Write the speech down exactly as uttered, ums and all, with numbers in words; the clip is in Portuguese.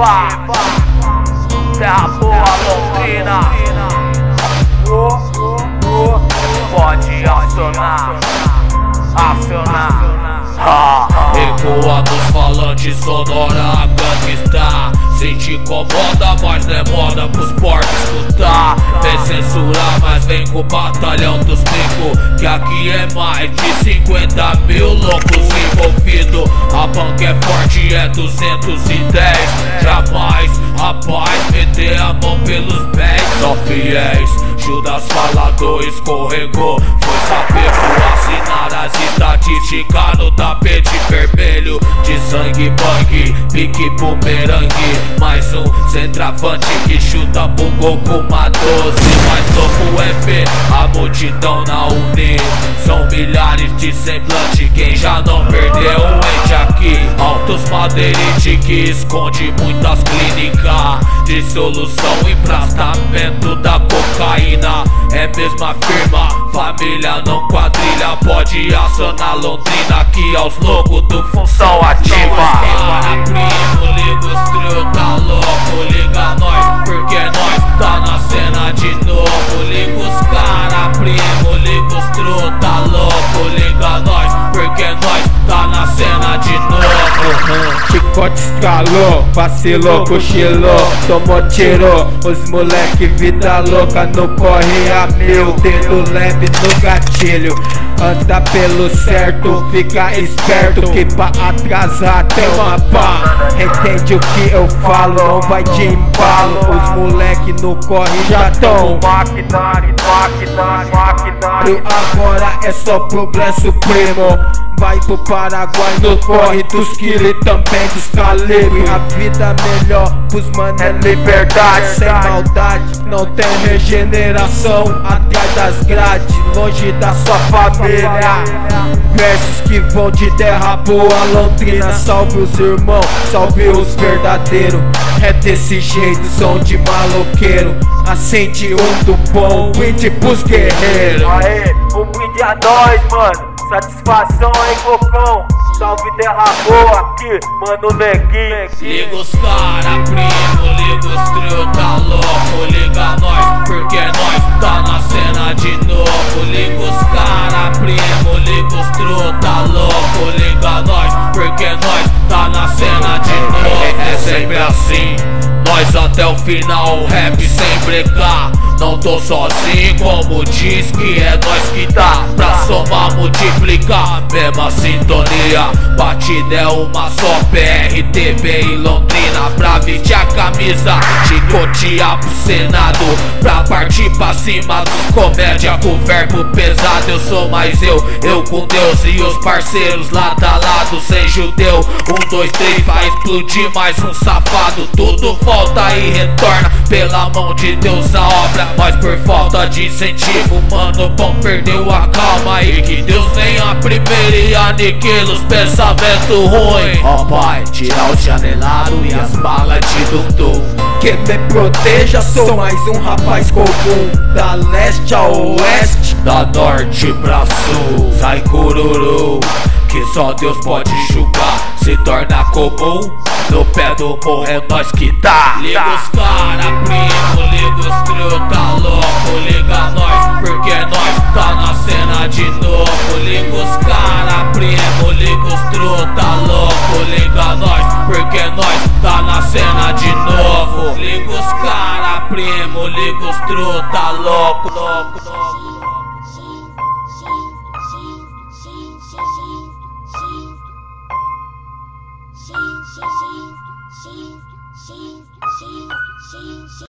ativa. Terra boa, Londrina. Pode acionar, acionar. Ha. Ecoa nos falantes, sonora a gangsta. Se te incomoda, mas não é moda pros porcos escutar. Vem censurar, mas vem com o batalhão dos picos, que aqui é mais de cinquenta mil loucos envolvidos. A banca é forte, é duzentos e dez. Jamais, rapaz, meter a mão pelos pés. Só fiéis, Judas falador escorregou. Foi saber assinar as estatísticas no tapete vermelho. De sangue bang, pique bumerangue. Mais um centroavante que chuta pro gol com uma doze. Mais louco é ver a multidão na Uni. São milhares de semblantes, quem já não perdeu um ente aqui. Altos madeirite que esconde muitas clínicas de solução e emprastamento da cocaína. É mesma firma, família não quadrilha. Pode acionar Londrina, aqui aos loucos do função ativa. Para primo, liga os trio, tá louco, liga nós, porque nós tá na cena de novo. Liga os cara, primo, liga os trio, tá louco, liga nós, porque nós tá na cena de novo. Chicote escalou, vacilou, cochilou, tomou tiro. Os moleque vida louca no corre a mil, dedo leve no gatilho. Anda pelo certo, fica esperto, que pra atrasar tem uma pá. Entende o que eu falo, não vai de embalo. Os moleque no corre já tão maquinário, maquinário, maquinário. Agora é só problema supremo. Vai pro Paraguai no corre dos quilos e também dos calibres. A vida melhor pros mano é liberdade, sem maldade, não tem regeneração atrás das grades, longe da sua família. Versos que vão de terra boa, Londrina. Salve os irmãos, salve os verdadeiros. É desse jeito, som de maloqueiro. Acende um do bom, brinde pros guerreiros. Aê, um brinde a nós, mano. Satisfação, hein, Cocão? Salve terra boa aqui, mano, neguinho. Liga os cara, primo, liga os trio, tá louco, liga nós, porque nós tá na cena de novo. Liga os cara, primo, liga os trio, tá louco, liga nós, porque nós tá na cena de novo. É sempre assim, nós até o final, rap sem brecar. Não tô sozinho, como diz que é nós que tá. Pra somar, multiplicar, mesma sintonia. Batida é uma só, P R T V e Londrina. Pra vestir a camisa, chicotear pro Senado. Pra partir pra cima dos comédia com verbo pesado. Eu sou mais eu, eu com Deus e os parceiros lado a lado. Sem judeu, um, dois, três, vai explodir mais um safado. Tudo volta e retorna pela mão de Deus a obra. Mas por falta de incentivo, mano, bom, perdeu a calma. E que Deus venha primeiro e aniquila os pensamentos ruins. Ó pai, tirar o janelado e as balas de dum-dum. Que me proteja, sou mais um rapaz comum. Da leste a oeste, da norte pra sul. Sai cururu, que só Deus pode julgar. Se torna comum, no pé do morro é nós que tá. Liga os cara, primo, liga os trio, tá louco, liga nós, porque nós tá na cena de novo. Liga os cara, primo, liga os trio, tá louco, liga nós, porque nós tá na cena de novo. Liga os cara, primo, liga os trio, tá louco, louco, louco.